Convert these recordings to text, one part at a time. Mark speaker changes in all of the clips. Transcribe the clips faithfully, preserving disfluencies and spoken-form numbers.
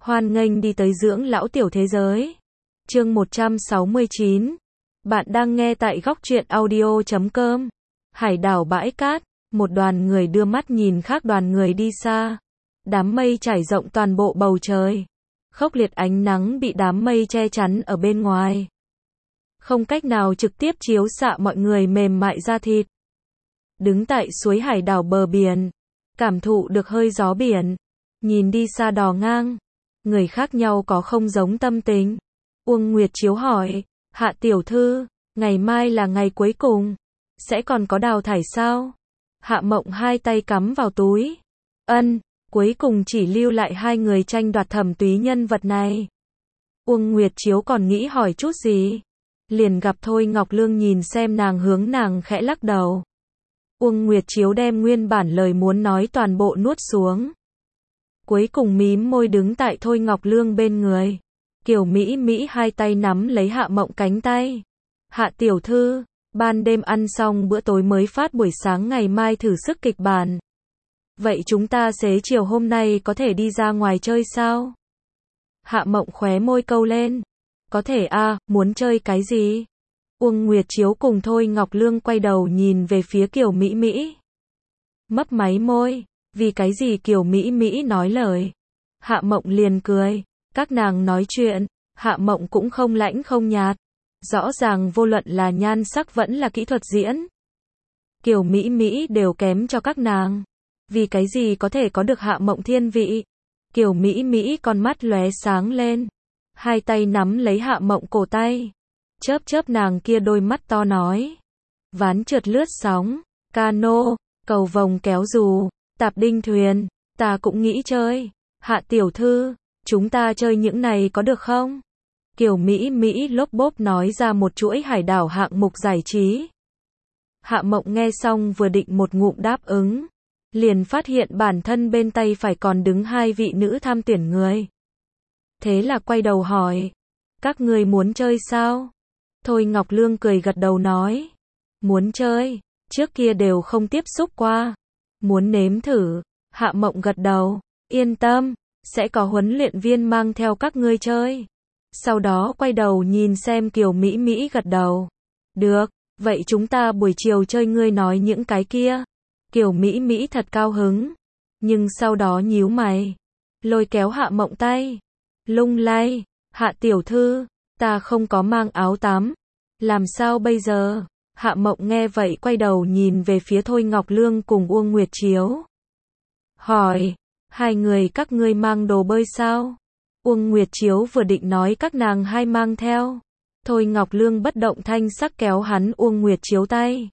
Speaker 1: Hoan nghênh đi tới dưỡng lão tiểu thế giới. Chương một trăm sáu mươi chín. Bạn đang nghe tại góc truyện audio chấm com. Hải đảo bãi cát, một đoàn người đưa mắt nhìn khác đoàn người đi xa. Đám mây trải rộng toàn bộ bầu trời. Khốc liệt ánh nắng bị đám mây che chắn ở bên ngoài. Không cách nào trực tiếp chiếu xạ mọi người mềm mại da thịt. Đứng tại suối hải đảo bờ biển, cảm thụ được hơi gió biển, nhìn đi xa đò ngang. Người khác nhau có không giống tâm tình. Uông Nguyệt Chiếu hỏi, Hạ tiểu thư, ngày mai là ngày cuối cùng, sẽ còn có đào thải sao? Hạ Mộng hai tay cắm vào túi. Ân, cuối cùng chỉ lưu lại hai người tranh đoạt thẩm túy nhân vật này. Uông Nguyệt Chiếu còn nghĩ hỏi chút gì, liền gặp Thôi Ngọc Lương nhìn xem nàng hướng nàng khẽ lắc đầu. Uông Nguyệt Chiếu đem nguyên bản lời muốn nói toàn bộ nuốt xuống. Cuối cùng mím môi đứng tại Thôi Ngọc Lương bên người. Kiều Mỹ Mỹ hai tay nắm lấy Hạ Mộng cánh tay. Hạ tiểu thư, ban đêm ăn xong bữa tối mới phát buổi sáng ngày mai thử sức kịch bản. Vậy chúng ta xế chiều hôm nay có thể đi ra ngoài chơi sao? Hạ Mộng khóe môi câu lên. Có thể a, à, muốn chơi cái gì? Uông Nguyệt Chiếu cùng Thôi Ngọc Lương quay đầu nhìn về phía Kiều Mỹ Mỹ. Mấp máy môi. Vì cái gì Kiều Mỹ Mỹ nói lời. Hạ Mộng liền cười. Các nàng nói chuyện, Hạ Mộng cũng không lãnh không nhạt. Rõ ràng vô luận là nhan sắc vẫn là kỹ thuật diễn. Kiều Mỹ Mỹ đều kém cho các nàng. Vì cái gì có thể có được Hạ Mộng thiên vị. Kiều Mỹ Mỹ con mắt lóe sáng lên. Hai tay nắm lấy Hạ Mộng cổ tay. Chớp chớp nàng kia đôi mắt to nói. Ván trượt lướt sóng, cano, cầu vồng kéo dù, tạp đinh thuyền, ta cũng nghĩ chơi. Hạ tiểu thư, chúng ta chơi những này có được không? Kiều Mỹ Mỹ lốp bốp nói ra một chuỗi hải đảo hạng mục giải trí. Hạ Mộng nghe xong vừa định một ngụm đáp ứng, liền phát hiện bản thân bên tay phải còn đứng hai vị nữ tham tuyển người. Thế là quay đầu hỏi, các người muốn chơi sao? Thôi Ngọc Lương cười gật đầu nói, muốn chơi, trước kia đều không tiếp xúc qua, muốn nếm thử. Hạ Mộng gật đầu, yên tâm, sẽ có huấn luyện viên mang theo các ngươi chơi. Sau đó quay đầu nhìn xem Kiều Mỹ Mỹ gật đầu. Được, vậy chúng ta buổi chiều chơi ngươi nói những cái kia. Kiều Mỹ Mỹ thật cao hứng, nhưng sau đó nhíu mày, lôi kéo Hạ Mộng tay, lung lay, Hạ tiểu thư, ta không có mang áo tắm, làm sao bây giờ? Hạ Mộng nghe vậy quay đầu nhìn về phía Thôi Ngọc Lương cùng Uông Nguyệt Chiếu. Hỏi, hai người các ngươi mang đồ bơi sao? Uông Nguyệt Chiếu vừa định nói các nàng hai mang theo. Thôi Ngọc Lương bất động thanh sắc kéo hắn Uông Nguyệt Chiếu tay.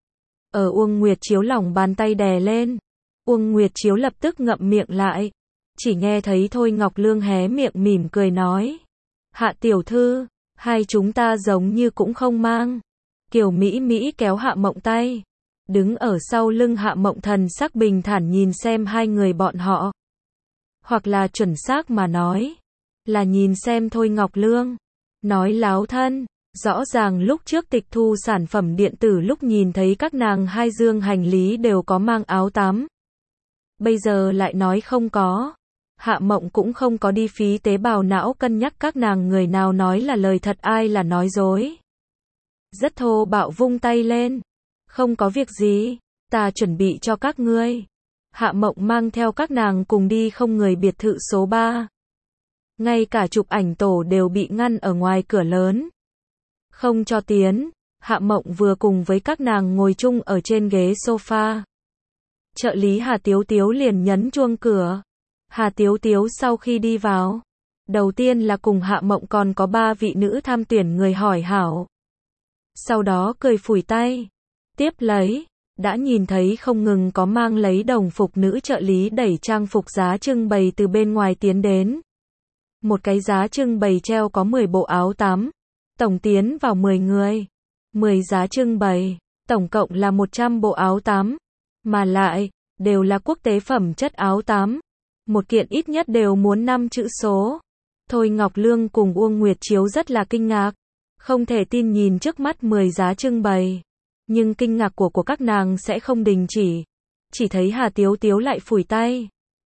Speaker 1: Ở Uông Nguyệt Chiếu lòng bàn tay đè lên. Uông Nguyệt Chiếu lập tức ngậm miệng lại. Chỉ nghe thấy Thôi Ngọc Lương hé miệng mỉm cười nói. Hạ tiểu thư, hai chúng ta giống như cũng không mang. Kiều Mỹ Mỹ kéo Hạ Mộng tay. Đứng ở sau lưng Hạ Mộng thần sắc bình thản nhìn xem hai người bọn họ. Hoặc là chuẩn xác mà nói, là nhìn xem Thôi Ngọc Lương. Nói láo thân, rõ ràng lúc trước tịch thu sản phẩm điện tử lúc nhìn thấy các nàng hai dương hành lý đều có mang áo tắm. Bây giờ lại nói không có. Hạ Mộng cũng không có đi phí tế bào não cân nhắc các nàng người nào nói là lời thật ai là nói dối. Rất thô bạo vung tay lên. Không có việc gì, ta chuẩn bị cho các ngươi. Hạ Mộng mang theo các nàng cùng đi không người biệt thự số ba. Ngay cả chụp ảnh tổ đều bị ngăn ở ngoài cửa lớn. Không cho tiến, Hạ Mộng vừa cùng với các nàng ngồi chung ở trên ghế sofa. Trợ lý Hà Tiếu Tiếu liền nhấn chuông cửa. Hà Tiếu Tiếu sau khi đi vào, đầu tiên là cùng Hạ Mộng còn có ba vị nữ tham tuyển người hỏi hảo. Sau đó cười phủi tay. Tiếp lấy, đã nhìn thấy không ngừng có mang lấy đồng phục nữ trợ lý đẩy trang phục giá trưng bày từ bên ngoài tiến đến. Một cái giá trưng bày treo có mười bộ áo tắm. Tổng tiến vào mười người. mười giá trưng bày. Tổng cộng là một trăm bộ áo tắm. Mà lại, đều là quốc tế phẩm chất áo tắm. Một kiện ít nhất đều muốn năm chữ số. Thôi Ngọc Lương cùng Uông Nguyệt Chiếu rất là kinh ngạc. Không thể tin nhìn trước mắt mười giá trưng bày. Nhưng kinh ngạc của của các nàng sẽ không đình chỉ. Chỉ thấy Hà Tiếu Tiếu lại phủi tay.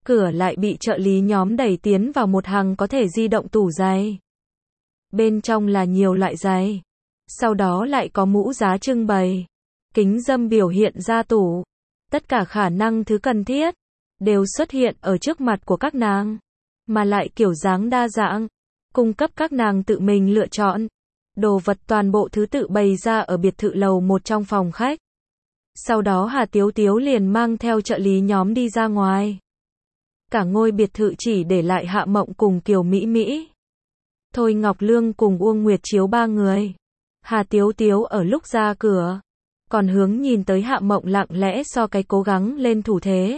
Speaker 1: Cửa lại bị trợ lý nhóm đẩy tiến vào một hàng có thể di động tủ giày. Bên trong là nhiều loại giày. Sau đó lại có mũ giá trưng bày. Kính râm biểu hiện ra tủ. Tất cả khả năng thứ cần thiết đều xuất hiện ở trước mặt của các nàng. Mà lại kiểu dáng đa dạng. Cung cấp các nàng tự mình lựa chọn. Đồ vật toàn bộ thứ tự bày ra ở biệt thự lầu một trong phòng khách. Sau đó Hà Tiếu Tiếu liền mang theo trợ lý nhóm đi ra ngoài. Cả ngôi biệt thự chỉ để lại Hạ Mộng cùng Kiều Mỹ Mỹ. Thôi Ngọc Lương cùng Uông Nguyệt Chiếu ba người. Hà Tiếu Tiếu ở lúc ra cửa, còn hướng nhìn tới Hạ Mộng lặng lẽ so cái cố gắng lên thủ thế.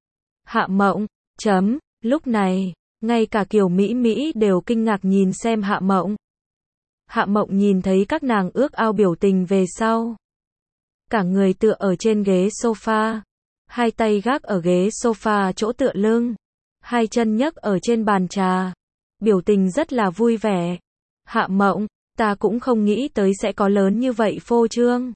Speaker 1: Hạ Mộng, chấm, lúc này, ngay cả Kiều Mỹ Mỹ đều kinh ngạc nhìn xem Hạ Mộng. Hạ Mộng nhìn thấy các nàng ước ao biểu tình về sau. Cả người tựa ở trên ghế sofa, hai tay gác ở ghế sofa chỗ tựa lưng, hai chân nhấc ở trên bàn trà, biểu tình rất là vui vẻ. Hạ Mộng, ta cũng không nghĩ tới sẽ có lớn như vậy phô trương.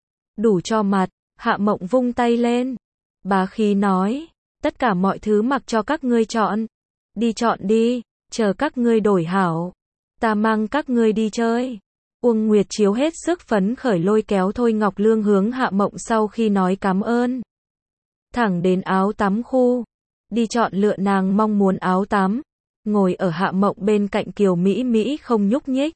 Speaker 1: Đủ cho mặt, Hạ Mộng vung tay lên, bá khí nói, tất cả mọi thứ mặc cho các ngươi chọn. Đi chọn đi, chờ các ngươi đổi hảo. Ta mang các ngươi đi chơi. Uông Nguyệt Chiếu hết sức phấn khởi lôi kéo Thôi Ngọc Lương hướng Hạ Mộng sau khi nói cảm ơn. Thẳng đến áo tắm khu. Đi chọn lựa nàng mong muốn áo tắm. Ngồi ở Hạ Mộng bên cạnh Kiều Mỹ Mỹ không nhúc nhích.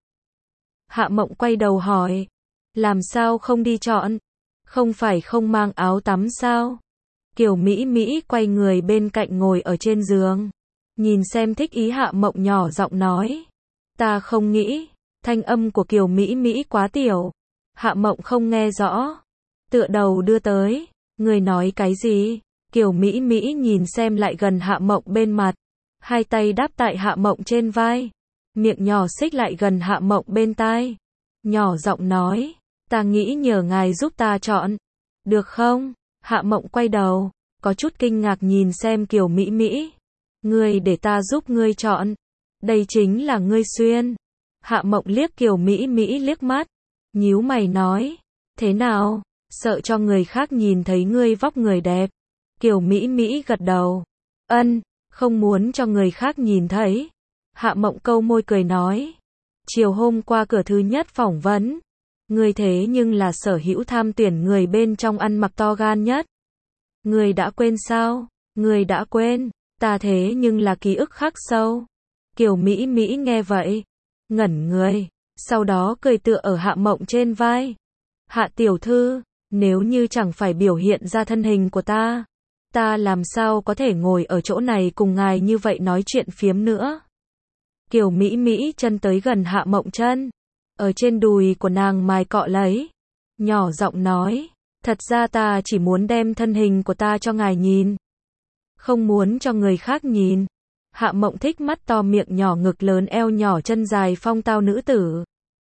Speaker 1: Hạ Mộng quay đầu hỏi. Làm sao không đi chọn? Không phải không mang áo tắm sao? Kiều Mỹ Mỹ quay người bên cạnh ngồi ở trên giường. Nhìn xem thích ý Hạ Mộng nhỏ giọng nói. Ta không nghĩ. Thanh âm của Kiều Mỹ Mỹ quá tiểu. Hạ Mộng không nghe rõ. Tựa đầu đưa tới. Người nói cái gì? Kiều Mỹ Mỹ nhìn xem lại gần Hạ Mộng bên mặt. Hai tay đáp tại Hạ Mộng trên vai. Miệng nhỏ xích lại gần Hạ Mộng bên tai. Nhỏ giọng nói. Ta nghĩ nhờ ngài giúp ta chọn. Được không? Hạ Mộng quay đầu. Có chút kinh ngạc nhìn xem Kiều Mỹ Mỹ. Ngươi để ta giúp ngươi chọn. Đây chính là ngươi xuyên. Hạ Mộng liếc Kiều Mỹ Mỹ liếc mắt. Nhíu mày nói. Thế nào? Sợ cho người khác nhìn thấy ngươi vóc người đẹp. Kiều Mỹ Mỹ gật đầu. Ân, không muốn cho người khác nhìn thấy. Hạ Mộng câu môi cười nói. Chiều hôm qua cửa thứ nhất phỏng vấn. Ngươi thế nhưng là sở hữu tham tuyển người bên trong ăn mặc to gan nhất. Ngươi đã quên sao? Ngươi đã quên. Ta thế nhưng là ký ức khắc sâu. Kiều Mỹ Mỹ nghe vậy. Ngẩn người. Sau đó cười tựa ở Hạ Mộng trên vai. Hạ tiểu thư, nếu như chẳng phải biểu hiện ra thân hình của ta, ta làm sao có thể ngồi ở chỗ này cùng ngài như vậy nói chuyện phiếm nữa. Kiều Mỹ Mỹ chân tới gần Hạ Mộng chân. Ở trên đùi của nàng mài cọ lấy. Nhỏ giọng nói. Thật ra ta chỉ muốn đem thân hình của ta cho ngài nhìn. Không muốn cho người khác nhìn. Hạ Mộng thích mắt to miệng nhỏ ngực lớn eo nhỏ chân dài phong tao nữ tử.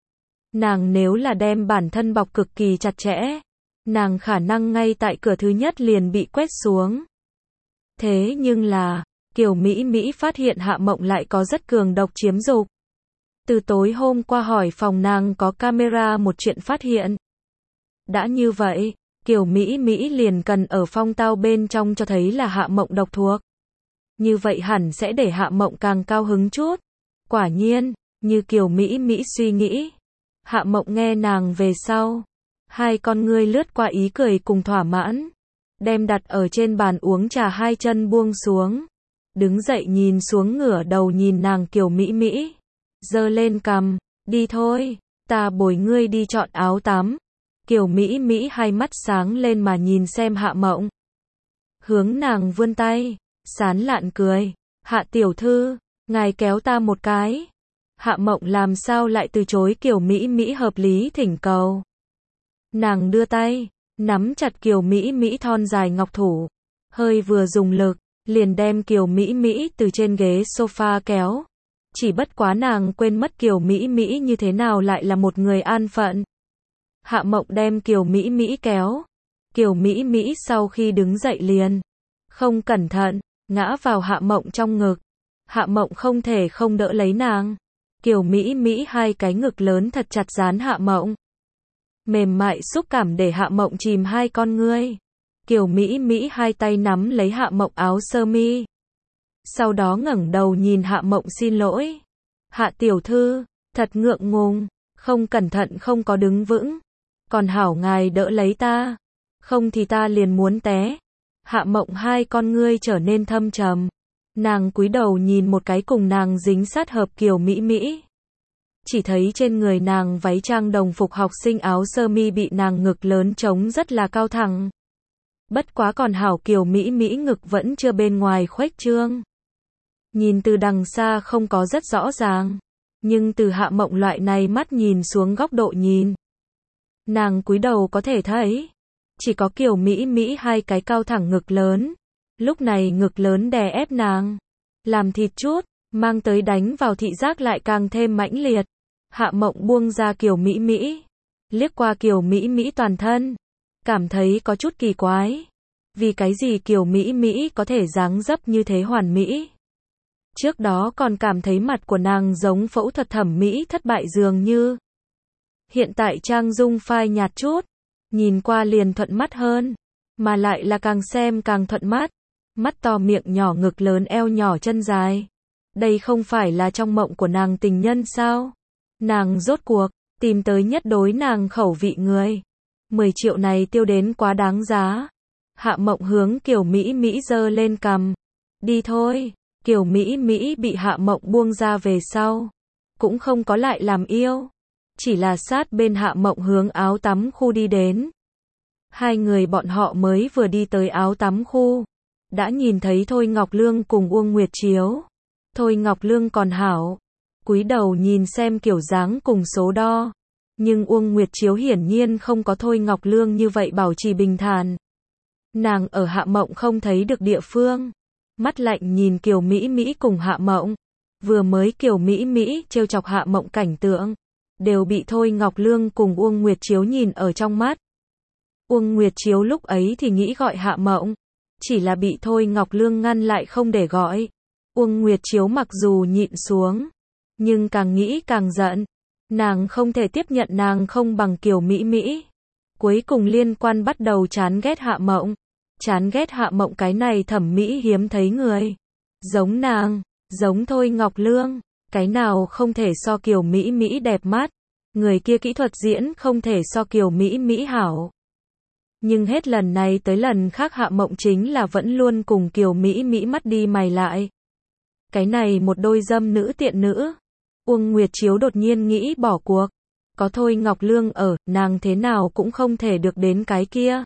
Speaker 1: Nàng nếu là đem bản thân bọc cực kỳ chặt chẽ, nàng khả năng ngay tại cửa thứ nhất liền bị quét xuống. Thế nhưng là, Kiều Mỹ Mỹ phát hiện Hạ Mộng lại có rất cường độc chiếm dục. Từ tối hôm qua hỏi phòng nàng có camera một chuyện phát hiện. Đã như vậy, Kiều Mỹ Mỹ liền cần ở phong tao bên trong cho thấy là Hạ Mộng độc thuộc. Như vậy hẳn sẽ để Hạ Mộng càng cao hứng chút. Quả nhiên, như Kiều Mỹ Mỹ suy nghĩ. Hạ Mộng nghe nàng về sau. Hai con ngươi lướt qua ý cười cùng thỏa mãn. Đem đặt ở trên bàn uống trà hai chân buông xuống. Đứng dậy nhìn xuống ngửa đầu nhìn nàng Kiều Mỹ Mỹ. Giơ lên cằm, đi thôi, ta bồi ngươi đi chọn áo tắm. Kiều Mỹ Mỹ hai mắt sáng lên mà nhìn xem Hạ Mộng. Hướng nàng vươn tay, sán lạn cười. Hạ tiểu thư, ngài kéo ta một cái. Hạ Mộng làm sao lại từ chối Kiều Mỹ Mỹ hợp lý thỉnh cầu. Nàng đưa tay, nắm chặt Kiều Mỹ Mỹ thon dài ngọc thủ. Hơi vừa dùng lực, liền đem Kiều Mỹ Mỹ từ trên ghế sofa kéo. Chỉ bất quá nàng quên mất Kiều Mỹ Mỹ như thế nào lại là một người an phận. Hạ Mộng đem Kiều Mỹ Mỹ kéo. Kiều Mỹ Mỹ sau khi đứng dậy liền, không cẩn thận, ngã vào Hạ Mộng trong ngực. Hạ Mộng không thể không đỡ lấy nàng. Kiều Mỹ Mỹ hai cái ngực lớn thật chặt dán Hạ Mộng. Mềm mại xúc cảm để Hạ Mộng chìm hai con ngươi. Kiều Mỹ Mỹ hai tay nắm lấy Hạ Mộng áo sơ mi. sau đó ngẩng đầu nhìn Hạ Mộng xin lỗi. Hạ tiểu thư, thật ngượng ngùng, không cẩn thận không có đứng vững. Còn hảo ngài đỡ lấy ta, không thì ta liền muốn té. Hạ Mộng hai con ngươi trở nên thâm trầm. Nàng cúi đầu nhìn một cái cùng nàng dính sát hợp Kiều Mỹ Mỹ. Chỉ thấy trên người nàng váy trang đồng phục học sinh áo sơ mi bị nàng ngực lớn trống rất là cao thẳng. Bất quá còn hảo Kiều Mỹ Mỹ ngực vẫn chưa bên ngoài khuếch trương. Nhìn từ đằng xa không có rất rõ ràng, nhưng từ Hạ Mộng loại này mắt nhìn xuống góc độ nhìn, nàng cúi đầu có thể thấy, chỉ có Kiều Mỹ Mỹ hai cái cao thẳng ngực lớn. Lúc này ngực lớn đè ép nàng, làm thịt chút, mang tới đánh vào thị giác lại càng thêm mãnh liệt. Hạ Mộng buông ra Kiều Mỹ Mỹ, liếc qua Kiều Mỹ Mỹ toàn thân, cảm thấy có chút kỳ quái. Vì cái gì Kiều Mỹ Mỹ có thể dáng dấp như thế hoàn mỹ? Trước đó còn cảm thấy mặt của nàng giống phẫu thuật thẩm mỹ thất bại dường như. Hiện tại trang dung phai nhạt chút, nhìn qua liền thuận mắt hơn, mà lại là càng xem càng thuận mắt. Mắt to miệng nhỏ ngực lớn eo nhỏ chân dài. Đây không phải là trong mộng của nàng tình nhân sao? Nàng rốt cuộc tìm tới nhất đối nàng khẩu vị người. mười triệu này tiêu đến quá đáng giá. Hạ Mộng hướng Kiều Mỹ Mỹ giơ lên cằm. Đi thôi. Kiều Mỹ Mỹ bị Hạ Mộng buông ra về sau, cũng không có lại làm yêu, chỉ là sát bên Hạ Mộng hướng áo tắm khu đi đến. Hai người bọn họ mới vừa đi tới áo tắm khu, đã nhìn thấy Thôi Ngọc Lương cùng Uông Nguyệt Chiếu. Thôi Ngọc Lương còn hảo, cúi đầu nhìn xem kiểu dáng cùng số đo, nhưng Uông Nguyệt Chiếu hiển nhiên không có Thôi Ngọc Lương như vậy bảo trì bình thản. Nàng ở Hạ Mộng không thấy được địa phương, mắt lạnh nhìn Kiều Mỹ Mỹ cùng Hạ Mộng. Vừa mới Kiều Mỹ Mỹ trêu chọc Hạ Mộng cảnh tượng, đều bị Thôi Ngọc Lương cùng Uông Nguyệt Chiếu nhìn ở trong mắt. Uông Nguyệt Chiếu lúc ấy thì nghĩ gọi Hạ Mộng, chỉ là bị Thôi Ngọc Lương ngăn lại không để gọi. Uông Nguyệt Chiếu mặc dù nhịn xuống, nhưng càng nghĩ càng giận. Nàng không thể tiếp nhận nàng không bằng Kiều Mỹ Mỹ. Cuối cùng liên quan bắt đầu chán ghét Hạ Mộng. Chán ghét Hạ Mộng cái này thẩm mỹ hiếm thấy người. Giống nàng, giống Thôi Ngọc Lương, cái nào không thể so Kiều Mỹ Mỹ đẹp mắt. Người kia kỹ thuật diễn không thể so Kiều Mỹ Mỹ hảo. Nhưng hết lần này tới lần khác Hạ Mộng chính là vẫn luôn cùng Kiều Mỹ Mỹ mắt đi mày lại. Cái này một đôi dâm nữ tiện nữ. Uông Nguyệt Chiếu đột nhiên nghĩ bỏ cuộc. Có Thôi Ngọc Lương ở, nàng thế nào cũng không thể được đến cái kia.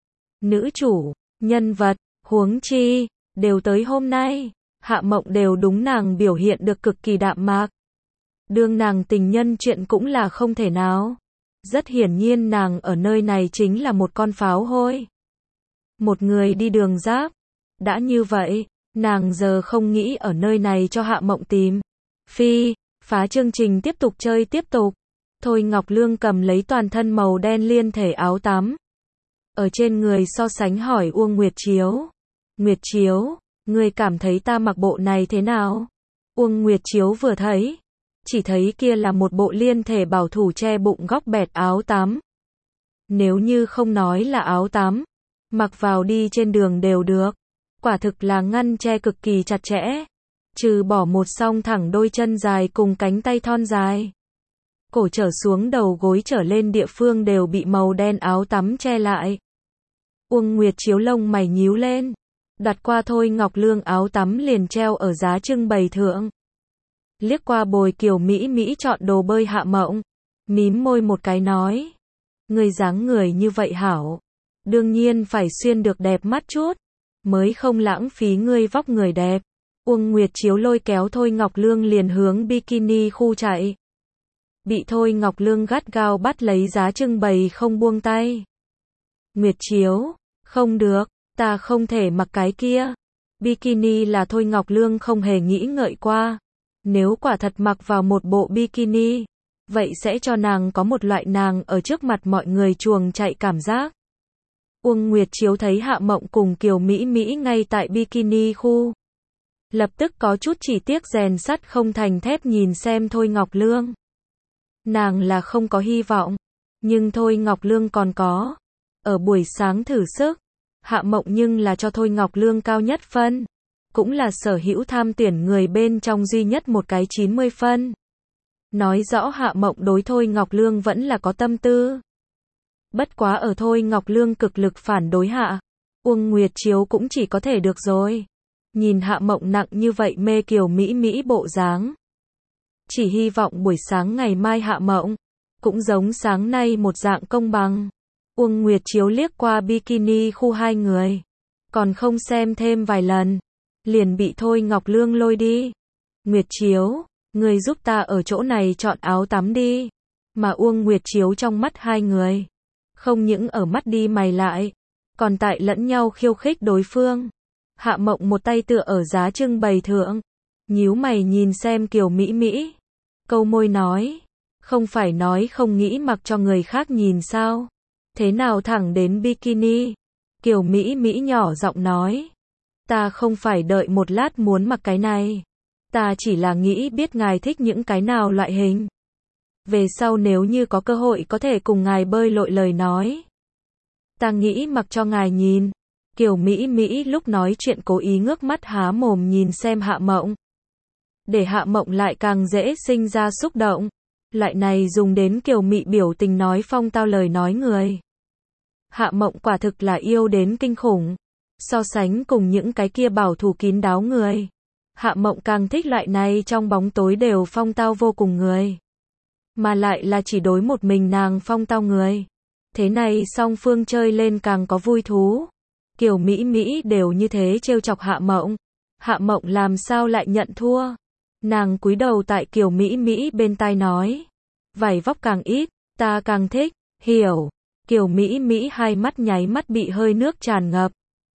Speaker 1: Nữ chủ, nhân vật, huống chi, đều tới hôm nay, Hạ Mộng đều đúng nàng biểu hiện được cực kỳ đạm mạc. Đương nàng tình nhân chuyện cũng là không thể nào. Rất hiển nhiên nàng ở nơi này chính là một con pháo hôi. Một người đi đường giáp. Đã như vậy, nàng giờ không nghĩ ở nơi này cho Hạ Mộng tìm. Phi, phá chương trình tiếp tục chơi tiếp tục. Thôi Ngọc Lương cầm lấy toàn thân màu đen liên thể áo tắm. Ở trên người so sánh hỏi Uông Nguyệt Chiếu. Nguyệt Chiếu, ngươi cảm thấy ta mặc bộ này thế nào? Uông Nguyệt Chiếu vừa thấy, chỉ thấy kia là một bộ liên thể bảo thủ che bụng góc bẹt áo tắm. Nếu như không nói là áo tắm, mặc vào đi trên đường đều được. Quả thực là ngăn che cực kỳ chặt chẽ. Trừ bỏ một song thẳng đôi chân dài cùng cánh tay thon dài. Cổ trở xuống đầu gối trở lên địa phương đều bị màu đen áo tắm che lại. Uông Nguyệt Chiếu lông mày nhíu lên. Đặt qua Thôi Ngọc Lương áo tắm liền treo ở giá trưng bày thượng. Liếc qua bồi Kiều Mỹ Mỹ chọn đồ bơi Hạ Mộng. Mím môi một cái nói. Người dáng người như vậy hảo. Đương nhiên phải xuyên được đẹp mắt chút. Mới không lãng phí ngươi vóc người đẹp. Uông Nguyệt Chiếu lôi kéo Thôi Ngọc Lương liền hướng bikini khu chạy. Bị Thôi Ngọc Lương gắt gao bắt lấy giá trưng bày không buông tay. Nguyệt Chiếu, không được, ta không thể mặc cái kia. Bikini là Thôi Ngọc Lương không hề nghĩ ngợi qua. Nếu quả thật mặc vào một bộ bikini, vậy sẽ cho nàng có một loại nàng ở trước mặt mọi người chuồng chạy cảm giác. Uông Nguyệt Chiếu thấy Hạ Mộng cùng Kiều Mỹ Mỹ ngay tại bikini khu. Lập tức có chút chỉ tiếc rèn sắt không thành thép nhìn xem Thôi Ngọc Lương. Nàng là không có hy vọng, nhưng Thôi Ngọc Lương còn có. Ở buổi sáng thử sức, Hạ Mộng nhưng là cho Thôi Ngọc Lương cao nhất phân. cũng là sở hữu tham tuyển người bên trong duy nhất một cái chín mươi phân. Nói rõ Hạ Mộng đối Thôi Ngọc Lương vẫn là có tâm tư. Bất quá ở Thôi Ngọc Lương cực lực phản đối hạ, Uông Nguyệt Chiếu cũng chỉ có thể được rồi. Nhìn Hạ Mộng nặng như vậy mê kiều mỹ mỹ bộ dáng. Chỉ hy vọng buổi sáng ngày mai Hạ Mộng cũng giống sáng nay một dạng công bằng. Uông Nguyệt Chiếu liếc qua bikini khu hai người, còn không xem thêm vài lần, liền bị Thôi Ngọc Lương lôi đi. Nguyệt Chiếu, người giúp ta ở chỗ này chọn áo tắm đi. Mà Uông Nguyệt Chiếu trong mắt hai người, không những ở mắt đi mày lại, còn tại lẫn nhau khiêu khích đối phương. Hạ Mộng một tay tựa ở giá trưng bày thượng, nhíu mày nhìn xem Kiều Mỹ Mỹ, câu môi nói, không phải nói không nghĩ mặc cho người khác nhìn sao? Thế nào thẳng đến bikini? Kiều Mỹ Mỹ nhỏ giọng nói, ta không phải đợi một lát muốn mặc cái này, ta chỉ là nghĩ biết ngài thích những cái nào loại hình. Về sau nếu như có cơ hội có thể cùng ngài bơi lội lời nói, ta nghĩ mặc cho ngài nhìn. Kiều Mỹ Mỹ lúc nói chuyện cố ý ngước mắt há mồm nhìn xem Hạ Mộng, để Hạ Mộng lại càng dễ sinh ra xúc động. Loại này dùng đến kiều mị biểu tình nói phong tao lời nói người. Hạ Mộng quả thực là yêu đến kinh khủng. So sánh cùng những cái kia bảo thủ kín đáo người, Hạ Mộng càng thích loại này trong bóng tối đều phong tao vô cùng người. Mà lại là chỉ đối một mình nàng phong tao người. Thế này song phương chơi lên càng có vui thú. Kiều Mỹ Mỹ đều như thế trêu chọc Hạ Mộng. Hạ Mộng làm sao lại nhận thua. Nàng cúi đầu tại Kiều Mỹ Mỹ bên tai nói, vải vóc càng ít, ta càng thích, hiểu. Kiều Mỹ Mỹ hai mắt nháy mắt bị hơi nước tràn ngập.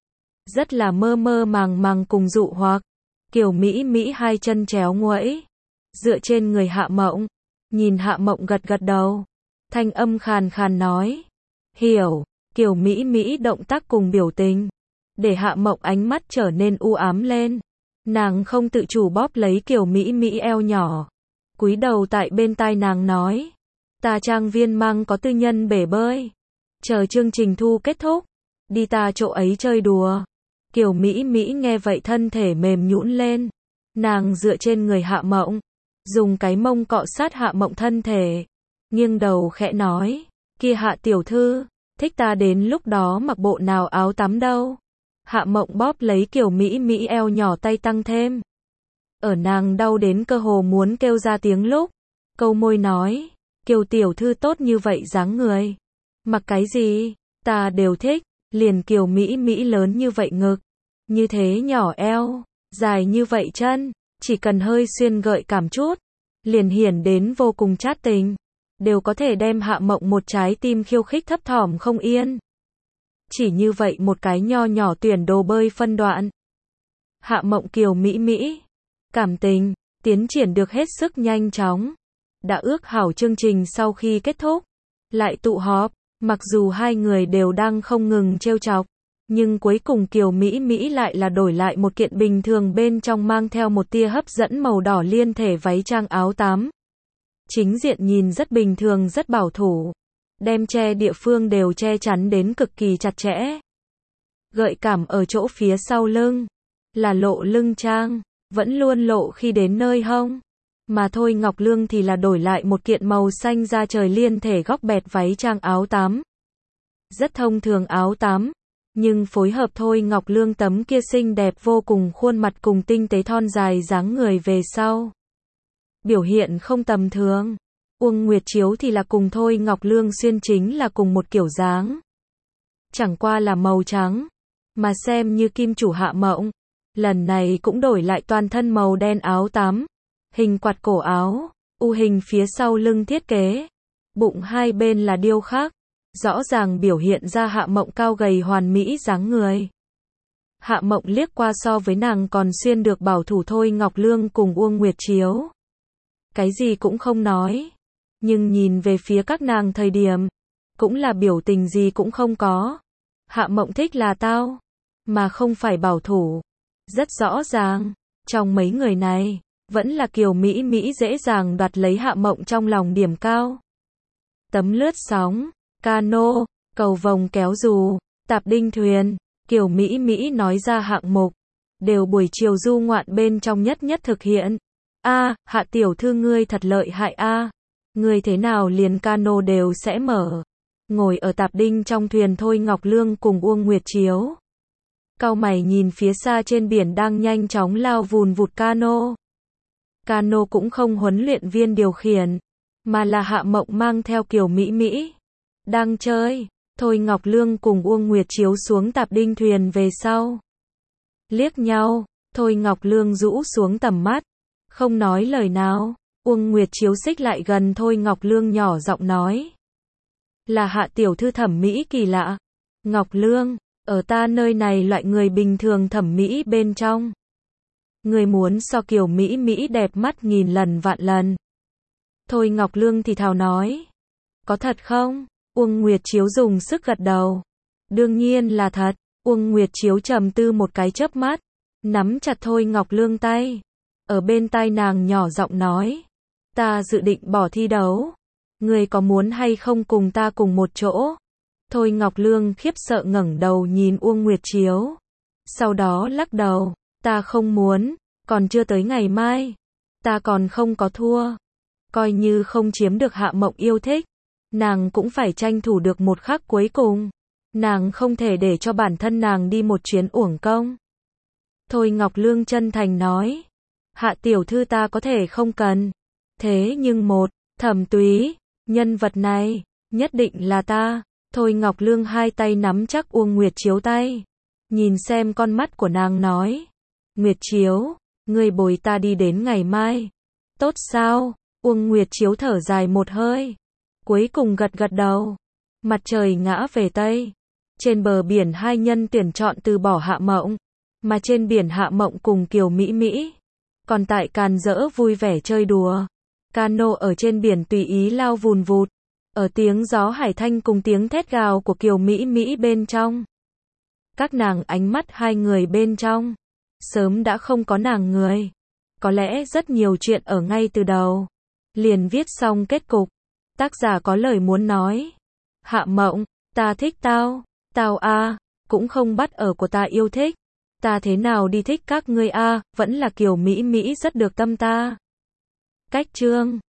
Speaker 1: Rất là mơ mơ màng màng cùng dụ hoặc. Kiều Mỹ Mỹ hai chân chéo nguẫy, dựa trên người Hạ Mộng, nhìn Hạ Mộng gật gật đầu. Thanh âm khàn khàn nói, hiểu. Kiều Mỹ Mỹ động tác cùng biểu tình, để Hạ Mộng ánh mắt trở nên u ám lên. Nàng không tự chủ bóp lấy Kiều Mỹ Mỹ eo nhỏ, cúi đầu tại bên tai nàng nói, ta trang viên mang có tư nhân bể bơi, chờ chương trình thu kết thúc, đi ta chỗ ấy chơi đùa. Kiều Mỹ Mỹ nghe vậy thân thể mềm nhũn lên, nàng dựa trên người Hạ Mộng, dùng cái mông cọ sát Hạ Mộng thân thể, nghiêng đầu khẽ nói, kia Hạ tiểu thư, thích ta đến lúc đó mặc bộ nào áo tắm đâu? Hạ Mộng bóp lấy Kiều Mỹ Mỹ eo nhỏ tay tăng thêm. Ở nàng đau đến cơ hồ muốn kêu ra tiếng lúc, câu môi nói, Kiều tiểu thư tốt như vậy dáng người, mặc cái gì, ta đều thích. Liền Kiều Mỹ Mỹ lớn như vậy ngực, như thế nhỏ eo, dài như vậy chân, chỉ cần hơi xuyên gợi cảm chút, liền hiển đến vô cùng chát tình, đều có thể đem Hạ Mộng một trái tim khiêu khích thấp thỏm không yên. Chỉ như vậy một cái nho nhỏ tuyển đồ bơi phân đoạn, Hạ Mộng Kiều Mỹ Mỹ, cảm tình, tiến triển được hết sức nhanh chóng. Đã ước hảo chương trình sau khi kết thúc, lại tụ họp, mặc dù hai người đều đang không ngừng trêu chọc, nhưng cuối cùng Kiều Mỹ Mỹ lại là đổi lại một kiện bình thường bên trong mang theo một tia hấp dẫn màu đỏ liên thể váy trang áo tắm. Chính diện nhìn rất bình thường rất bảo thủ, đem che địa phương đều che chắn đến cực kỳ chặt chẽ. Gợi cảm ở chỗ phía sau lưng, là lộ lưng trang, vẫn luôn lộ khi đến nơi hông. Mà Thôi Ngọc Lương thì là đổi lại một kiện màu xanh da trời liên thể góc bẹt váy trang áo tắm. Rất thông thường áo tắm, nhưng phối hợp Thôi Ngọc Lương tấm kia xinh đẹp vô cùng khuôn mặt cùng tinh tế thon dài dáng người về sau. Biểu hiện không tầm thường. Uông Nguyệt Chiếu thì là cùng Thôi Ngọc Lương xuyên chính là cùng một kiểu dáng. Chẳng qua là màu trắng, mà xem như kim chủ Hạ Mộng, lần này cũng đổi lại toàn thân màu đen áo tắm. Hình quạt cổ áo, u hình phía sau lưng thiết kế, bụng hai bên là điêu khắc, rõ ràng biểu hiện ra Hạ Mộng cao gầy hoàn mỹ dáng người. Hạ Mộng liếc qua so với nàng còn xuyên được bảo thủ Thôi Ngọc Lương cùng Uông Nguyệt Chiếu. Cái gì cũng không nói, nhưng nhìn về phía các nàng thời điểm, cũng là biểu tình gì cũng không có. Hạ Mộng thích là tao, mà không phải bảo thủ. Rất rõ ràng, trong mấy người này, vẫn là Kiều Mỹ Mỹ dễ dàng đoạt lấy Hạ Mộng trong lòng điểm cao. Tấm lướt sóng, cano, cầu vồng kéo dù, tạp đinh thuyền, Kiều Mỹ Mỹ nói ra hạng mục, đều buổi chiều du ngoạn bên trong nhất nhất thực hiện. A, Hạ tiểu thư ngươi thật lợi hại a. Ngươi thế nào liền cano đều sẽ mở. Ngồi ở tạp đinh trong thuyền Thôi Ngọc Lương cùng Uông Nguyệt Chiếu. Cau mày nhìn phía xa trên biển đang nhanh chóng lao vùn vụt cano. Cano cũng không huấn luyện viên điều khiển, mà là Hạ Mộng mang theo Kiều Mỹ Mỹ. Đang chơi, Thôi Ngọc Lương cùng Uông Nguyệt Chiếu xuống tạp đinh thuyền về sau. Liếc nhau, Thôi Ngọc Lương rũ xuống tầm mắt, không nói lời nào. Uông Nguyệt Chiếu xích lại gần Thôi Ngọc Lương nhỏ giọng nói. Là Hạ tiểu thư thẩm mỹ kỳ lạ. Ngọc Lương, ở ta nơi này loại người bình thường thẩm mỹ bên trong. Người muốn so Kiều Mỹ Mỹ đẹp mắt nghìn lần vạn lần. Thôi Ngọc Lương thì thào nói. Có thật không? Uông Nguyệt Chiếu dùng sức gật đầu. Đương nhiên là thật. Uông Nguyệt Chiếu trầm tư một cái chớp mắt, nắm chặt Thôi Ngọc Lương tay. Ở bên tai nàng nhỏ giọng nói. Ta dự định bỏ thi đấu. Người có muốn hay không cùng ta cùng một chỗ? Thôi Ngọc Lương khiếp sợ ngẩng đầu nhìn Uông Nguyệt Chiếu. Sau đó lắc đầu. Ta không muốn, còn chưa tới ngày mai. Ta còn không có thua. Coi như không chiếm được Hạ Mộng yêu thích, nàng cũng phải tranh thủ được một khắc cuối cùng. Nàng không thể để cho bản thân nàng đi một chuyến uổng công. Thôi Ngọc Lương chân thành nói. Hạ tiểu thư ta có thể không cần. Thế nhưng một, Thẩm Túy, nhân vật này, nhất định là ta. Thôi Ngọc Lương hai tay nắm chắc Uông Nguyệt Chiếu tay. Nhìn xem con mắt của nàng nói. Nguyệt Chiếu, ngươi bồi ta đi đến ngày mai. Tốt sao? Uông Nguyệt Chiếu thở dài một hơi. Cuối cùng gật gật đầu. Mặt trời ngã về Tây. Trên bờ biển hai nhân tuyển chọn từ bỏ Hạ Mộng. Mà trên biển Hạ Mộng cùng Kiều Mỹ Mỹ. Còn tại Càn Dỡ vui vẻ chơi đùa. Cano ở trên biển tùy ý lao vùn vụt. Ở tiếng gió hải thanh cùng tiếng thét gào của Kiều Mỹ Mỹ bên trong. Các nàng ánh mắt hai người bên trong. Sớm đã không có nàng người. Có lẽ rất nhiều chuyện ở ngay từ đầu. Liền viết xong kết cục. Tác giả có lời muốn nói. Hạ Mộng, ta thích tao. Tao a, cũng không bắt ở của ta yêu thích. Ta thế nào đi thích các ngươi a, vẫn là Kiều Mỹ Mỹ rất được tâm ta. Cách chương